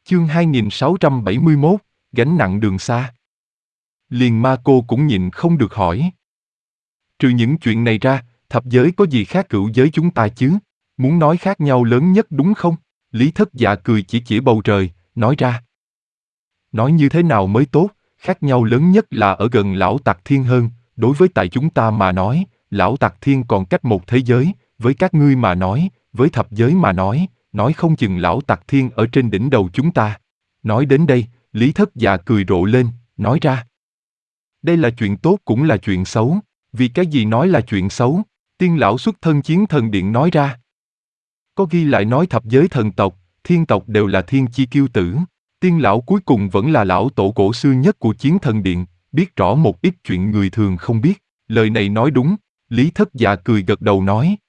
Chương 2671, gánh nặng đường xa. Liền ma cô cũng nhịn không được hỏi. Trừ những chuyện này ra, thập giới có gì khác cửu giới chúng ta chứ? Muốn nói khác nhau lớn nhất đúng không? Lý Thất Dạ cười chỉ chỉ bầu trời, nói ra. Nói như thế nào mới tốt, khác nhau lớn nhất là ở gần Lão Tặc Thiên hơn, đối với tại chúng ta mà nói, Lão Tặc Thiên còn cách một thế giới, với các ngươi mà nói, với thập giới mà nói không chừng Lão Tặc Thiên ở trên đỉnh đầu chúng ta. Nói đến đây, Lý Thất Dạ cười rộ lên, nói ra. Đây là chuyện tốt cũng là chuyện xấu, vì cái gì nói là chuyện xấu? Tiên lão xuất thân chiến thần điện nói ra. Có ghi lại nói thập giới thần tộc, thiên tộc đều là thiên chi kiêu tử. Tiên lão cuối cùng vẫn là lão tổ cổ xưa nhất của chiến thần điện, biết rõ một ít chuyện người thường không biết. Lời này nói đúng, Lý Thất Dạ cười gật đầu nói.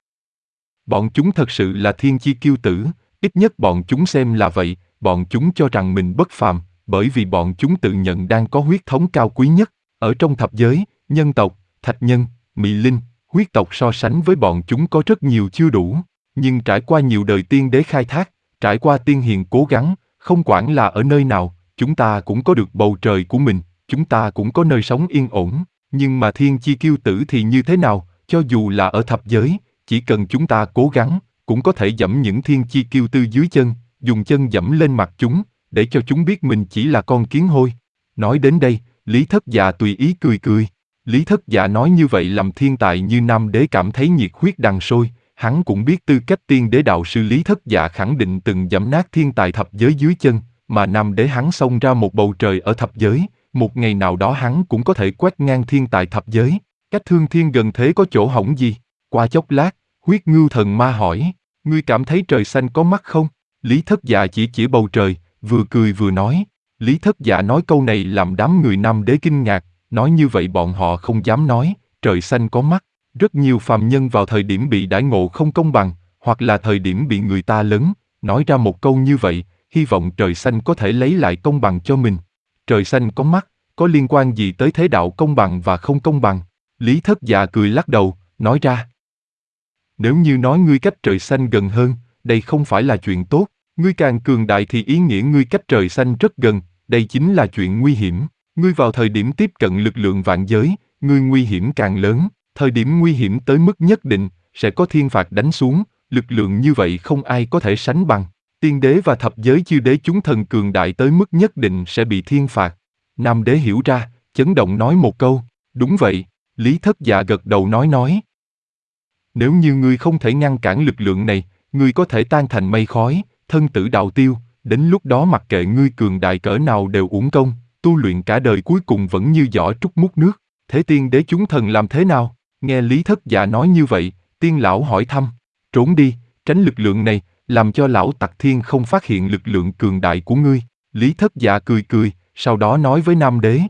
Bọn chúng thật sự là thiên chi kiêu tử, ít nhất bọn chúng xem là vậy, bọn chúng cho rằng mình bất phàm, bởi vì bọn chúng tự nhận đang có huyết thống cao quý nhất. Ở trong thập giới, nhân tộc, thạch nhân, mị linh, huyết tộc so sánh với bọn chúng có rất nhiều chưa đủ, nhưng trải qua nhiều đời tiên đế khai thác, trải qua tiên hiền cố gắng, không quản là ở nơi nào, chúng ta cũng có được bầu trời của mình, chúng ta cũng có nơi sống yên ổn, nhưng mà thiên chi kiêu tử thì như thế nào, cho dù là ở thập giới, chỉ cần chúng ta cố gắng, cũng có thể dẫm những thiên chi kiêu tư dưới chân, dùng chân dẫm lên mặt chúng, để cho chúng biết mình chỉ là con kiến hôi. Nói đến đây, Lý Thất Dạ tùy ý cười cười. Lý Thất Dạ nói như vậy làm thiên tài như Nam Đế cảm thấy nhiệt huyết đằng sôi, hắn cũng biết tư cách tiên đế đạo sư Lý Thất Dạ khẳng định từng dẫm nát thiên tài thập giới dưới chân, mà Nam Đế hắn xông ra một bầu trời ở thập giới, một ngày nào đó hắn cũng có thể quét ngang thiên tài thập giới. Cách thương thiên gần thế có chỗ hỏng gì? Qua chốc lát, Huyết Ngưu Thần Ma hỏi, ngươi cảm thấy trời xanh có mắt không? Lý Thất Dạ chỉ bầu trời, vừa cười vừa nói. Lý Thất Dạ nói câu này làm đám người Nam Đế kinh ngạc, nói như vậy bọn họ không dám nói, trời xanh có mắt. Rất nhiều phàm nhân vào thời điểm bị đãi ngộ không công bằng, hoặc là thời điểm bị người ta lấn, nói ra một câu như vậy, hy vọng trời xanh có thể lấy lại công bằng cho mình. Trời xanh có mắt, có liên quan gì tới thế đạo công bằng và không công bằng? Lý Thất Dạ cười lắc đầu, nói ra. Nếu như nói ngươi cách trời xanh gần hơn, đây không phải là chuyện tốt, ngươi càng cường đại thì ý nghĩa ngươi cách trời xanh rất gần, đây chính là chuyện nguy hiểm. Ngươi vào thời điểm tiếp cận lực lượng vạn giới, ngươi nguy hiểm càng lớn, thời điểm nguy hiểm tới mức nhất định, sẽ có thiên phạt đánh xuống, lực lượng như vậy không ai có thể sánh bằng. Tiên đế và thập giới chư đế chúng thần cường đại tới mức nhất định sẽ bị thiên phạt. Nam Đế hiểu ra, chấn động nói một câu, đúng vậy, Lý Thất Dạ gật đầu nói. Nếu như ngươi không thể ngăn cản lực lượng này, ngươi có thể tan thành mây khói, thân tử đạo tiêu, đến lúc đó mặc kệ ngươi cường đại cỡ nào đều uổng công, tu luyện cả đời cuối cùng vẫn như giỏ trúc múc nước. Thế tiên đế chúng thần làm thế nào? Nghe Lý Thất Dạ nói như vậy, tiên lão hỏi thăm, trốn đi, tránh lực lượng này, làm cho lão Tặc Thiên không phát hiện lực lượng cường đại của ngươi. Lý Thất Dạ cười, sau đó nói với Nam Đế.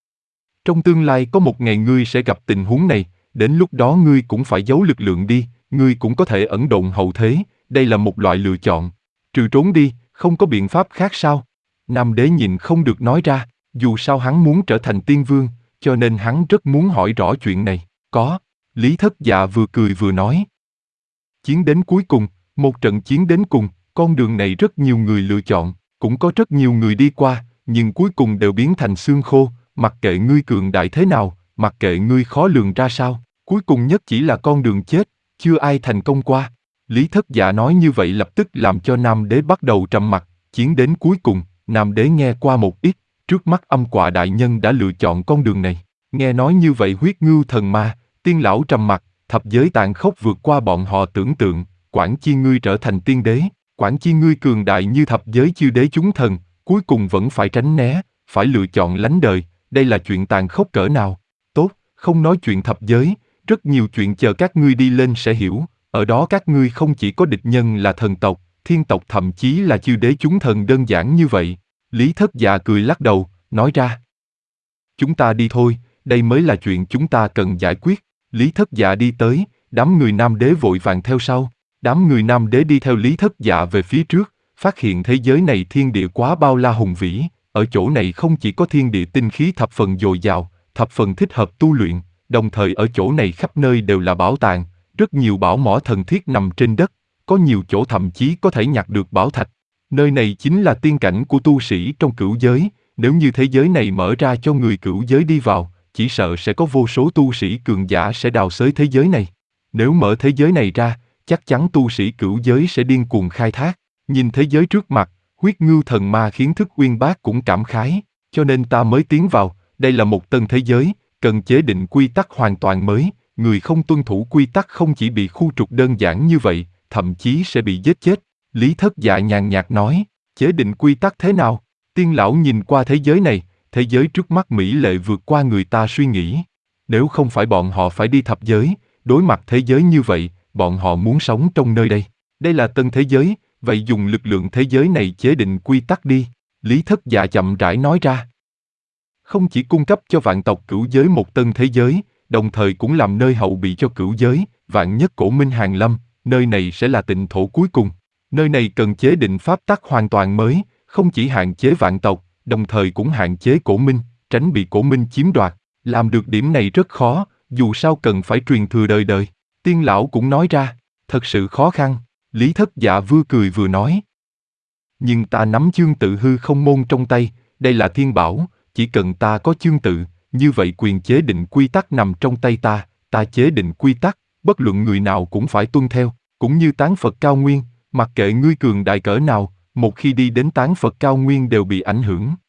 Trong tương lai có một ngày ngươi sẽ gặp tình huống này, đến lúc đó ngươi cũng phải giấu lực lượng đi, ngươi cũng có thể ẩn độn hậu thế, đây là một loại lựa chọn. Trừ trốn đi, không có biện pháp khác sao? Nam Đế nhìn không được nói ra, dù sao hắn muốn trở thành tiên vương, cho nên hắn rất muốn hỏi rõ chuyện này. Có, Lý Thất Dạ vừa cười vừa nói. Chiến đến cuối cùng, một trận chiến đến cùng, con đường này rất nhiều người lựa chọn, cũng có rất nhiều người đi qua, nhưng cuối cùng đều biến thành xương khô, mặc kệ ngươi cường đại thế nào, mặc kệ ngươi khó lường ra sao, cuối cùng nhất chỉ là con đường chết, chưa ai thành công qua. Lý Thất Dạ nói như vậy lập tức làm cho Nam Đế bắt đầu trầm mặc, chiến đến cuối cùng, Nam Đế nghe qua một ít, trước mắt Âm Quạ đại nhân đã lựa chọn con đường này. Nghe nói như vậy Huyết Ngưu Thần Ma, tiên lão trầm mặc, thập giới tàn khốc vượt qua bọn họ tưởng tượng, quản chi ngươi trở thành tiên đế, quản chi ngươi cường đại như thập giới chư đế chúng thần, cuối cùng vẫn phải tránh né, phải lựa chọn lánh đời, đây là chuyện tàn khốc cỡ nào. Tốt, không nói chuyện thập giới, rất nhiều chuyện chờ các ngươi đi lên sẽ hiểu, ở đó các ngươi không chỉ có địch nhân là thần tộc, thiên tộc thậm chí là chư đế chúng thần đơn giản như vậy. Lý Thất Dạ cười lắc đầu, nói ra. Chúng ta đi thôi, đây mới là chuyện chúng ta cần giải quyết. Lý Thất Dạ đi tới, đám người Nam Đế vội vàng theo sau. Đám người Nam Đế đi theo Lý Thất Dạ về phía trước, phát hiện thế giới này thiên địa quá bao la hùng vĩ, ở chỗ này không chỉ có thiên địa tinh khí thập phần dồi dào, thập phần thích hợp tu luyện, đồng thời ở chỗ này khắp nơi đều là bảo tàng, rất nhiều bảo mỏ thần thiết nằm trên đất, có nhiều chỗ thậm chí có thể nhặt được bảo thạch. Nơi này chính là tiên cảnh của tu sĩ trong cửu giới, nếu như thế giới này mở ra cho người cửu giới đi vào, chỉ sợ sẽ có vô số tu sĩ cường giả sẽ đào xới thế giới này. Nếu mở thế giới này ra, chắc chắn tu sĩ cửu giới sẽ điên cuồng khai thác. Nhìn thế giới trước mặt, huyết ngưu thần ma khiến Thức Uyên Bác cũng cảm khái, cho nên ta mới tiến vào, đây là một tân thế giới, cần chế định quy tắc hoàn toàn mới, người không tuân thủ quy tắc không chỉ bị khu trục đơn giản như vậy, thậm chí sẽ bị giết chết. Lý Thất Dạ nhàn nhạt nói, chế định quy tắc thế nào? Tiên lão nhìn qua thế giới này, thế giới trước mắt mỹ lệ vượt qua người ta suy nghĩ. Nếu không phải bọn họ phải đi thập giới, đối mặt thế giới như vậy, bọn họ muốn sống trong nơi đây. Đây là tân thế giới, vậy dùng lực lượng thế giới này chế định quy tắc đi. Lý Thất Dạ chậm rãi nói ra. Không chỉ cung cấp cho vạn tộc cửu giới một tân thế giới, đồng thời cũng làm nơi hậu bị cho cửu giới, vạn nhất cổ minh hàng lâm, nơi này sẽ là tịnh thổ cuối cùng. Nơi này cần chế định pháp tắc hoàn toàn mới, không chỉ hạn chế vạn tộc, đồng thời cũng hạn chế cổ minh, tránh bị cổ minh chiếm đoạt. Làm được điểm này rất khó, dù sao cần phải truyền thừa đời đời. Tiên lão cũng nói ra, thật sự khó khăn. Lý Thất Dạ vừa cười vừa nói. Nhưng ta nắm chương tự hư không môn trong tay, đây là thiên bảo, chỉ cần ta có chương tự, như vậy quyền chế định quy tắc nằm trong tay ta chế định quy tắc, bất luận người nào cũng phải tuân theo, cũng như tán Phật cao nguyên, mặc kệ ngươi cường đại cỡ nào, một khi đi đến tán Phật cao nguyên đều bị ảnh hưởng.